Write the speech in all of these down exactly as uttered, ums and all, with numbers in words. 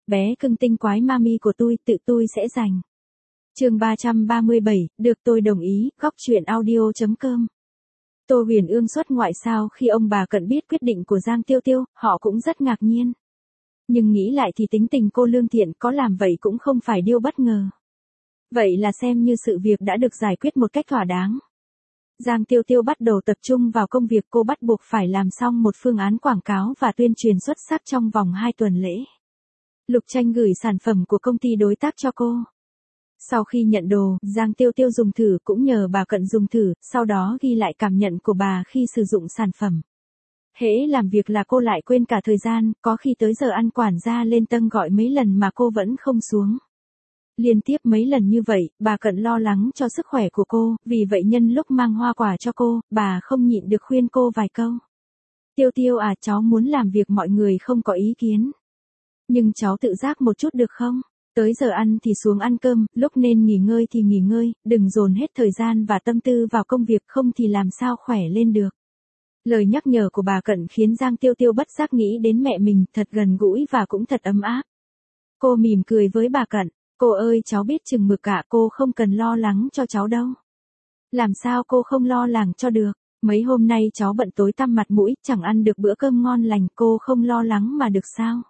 bé cưng tinh quái mami của tôi, tự tôi sẽ giành. Chương ba trăm ba mươi bảy, được tôi đồng ý, góc truyện audio chấm com. Tô Huyền Ương xuất ngoại sao khi ông bà Cận biết quyết định của Giang Tiêu Tiêu, họ cũng rất ngạc nhiên. Nhưng nghĩ lại thì tính tình cô lương thiện, có làm vậy cũng không phải điều bất ngờ. Vậy là xem như sự việc đã được giải quyết một cách thỏa đáng. Giang Tiêu Tiêu bắt đầu tập trung vào công việc, cô bắt buộc phải làm xong một phương án quảng cáo và tuyên truyền xuất sắc trong vòng hai tuần lễ. Lục Tranh gửi sản phẩm của công ty đối tác cho cô. Sau khi nhận đồ, Giang Tiêu Tiêu dùng thử, cũng nhờ bà Cận dùng thử, sau đó ghi lại cảm nhận của bà khi sử dụng sản phẩm. Hễ làm việc là cô lại quên cả thời gian, có khi tới giờ ăn quản gia lên tầng gọi mấy lần mà cô vẫn không xuống. Liên tiếp mấy lần như vậy, bà Cận lo lắng cho sức khỏe của cô, vì vậy nhân lúc mang hoa quả cho cô, bà không nhịn được khuyên cô vài câu. Tiêu Tiêu à, cháu muốn làm việc mọi người không có ý kiến. Nhưng cháu tự giác một chút được không? Tới giờ ăn thì xuống ăn cơm, lúc nên nghỉ ngơi thì nghỉ ngơi, đừng dồn hết thời gian và tâm tư vào công việc, không thì làm sao khỏe lên được. Lời nhắc nhở của bà Cận khiến Giang Tiêu Tiêu bất giác nghĩ đến mẹ mình, thật gần gũi và cũng thật ấm áp. Cô mỉm cười với bà Cận, cô ơi cháu biết chừng mực cả, cô không cần lo lắng cho cháu đâu. Làm sao cô không lo lắng cho được, mấy hôm nay cháu bận tối tăm mặt mũi, chẳng ăn được bữa cơm ngon lành, cô không lo lắng mà được sao.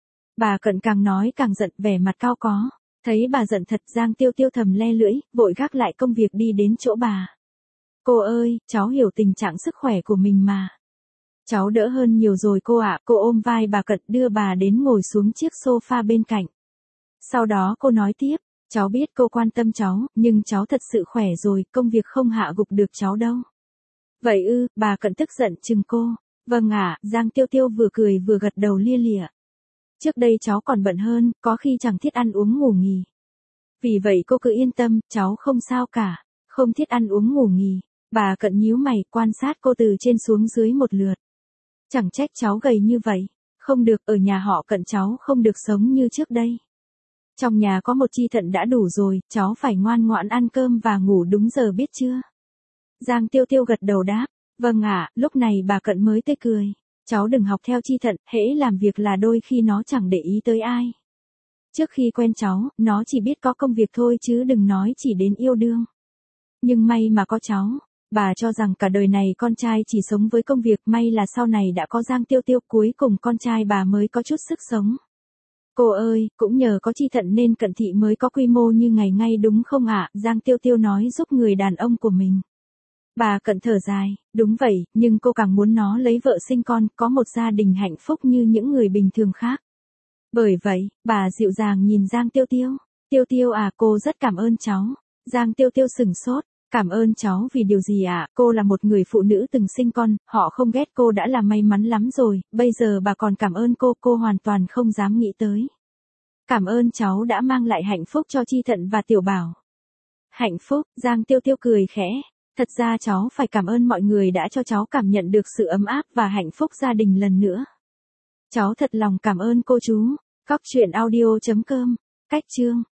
Bà Cận càng nói càng giận, vẻ mặt cao có. Thấy bà giận thật, Giang Tiêu Tiêu thầm le lưỡi, vội gác lại công việc đi đến chỗ bà. Cô ơi, cháu hiểu tình trạng sức khỏe của mình mà. Cháu đỡ hơn nhiều rồi cô ạ. Cô ôm vai bà Cận đưa bà đến ngồi xuống chiếc sofa bên cạnh. Sau đó cô nói tiếp, cháu biết cô quan tâm cháu, nhưng cháu thật sự khỏe rồi, công việc không hạ gục được cháu đâu. Vậy ư, bà Cận tức giận chừng cô. Vâng ạ, Giang Tiêu Tiêu vừa cười vừa gật đầu lia lịa. Trước đây cháu còn bận hơn, có khi chẳng thiết ăn uống ngủ nghỉ. Vì vậy cô cứ yên tâm, cháu không sao cả, không thiết ăn uống ngủ nghỉ. Bà Cận nhíu mày, quan sát cô từ trên xuống dưới một lượt. Chẳng trách cháu gầy như vậy. Không được, ở nhà họ Cận cháu không được sống như trước đây. Trong nhà có một chi thận đã đủ rồi, cháu phải ngoan ngoãn ăn cơm và ngủ đúng giờ biết chưa? Giang Tiêu Tiêu gật đầu đáp, vâng ạ. Lúc này bà Cận mới tươi cười. Cháu đừng học theo chi thận, hễ làm việc là đôi khi nó chẳng để ý tới ai. Trước khi quen cháu, nó chỉ biết có công việc thôi chứ đừng nói chỉ đến yêu đương. Nhưng may mà có cháu, bà cho rằng cả đời này con trai chỉ sống với công việc, may là sau này đã có Giang Tiêu Tiêu, cuối cùng con trai bà mới có chút sức sống. Cô ơi, cũng nhờ có chi thận nên Cận thị mới có quy mô như ngày ngay đúng không ạ? Giang Tiêu Tiêu nói giúp người đàn ông của mình. Bà Cận thở dài, đúng vậy, nhưng cô càng muốn nó lấy vợ sinh con, có một gia đình hạnh phúc như những người bình thường khác. Bởi vậy, bà dịu dàng nhìn Giang Tiêu Tiêu. Tiêu Tiêu à, cô rất cảm ơn cháu. Giang Tiêu Tiêu sửng sốt, cảm ơn cháu vì điều gì ạ? À? Cô là một người phụ nữ từng sinh con, họ không ghét cô đã là may mắn lắm rồi, bây giờ bà còn cảm ơn cô, cô hoàn toàn không dám nghĩ tới. Cảm ơn cháu đã mang lại hạnh phúc cho Chi Thận và Tiểu Bảo. Hạnh phúc, Giang Tiêu Tiêu cười khẽ. Thật ra cháu phải cảm ơn mọi người đã cho cháu cảm nhận được sự ấm áp và hạnh phúc gia đình lần nữa. Cháu thật lòng cảm ơn cô chú. Góc truyện audio chấm com. Cách chương.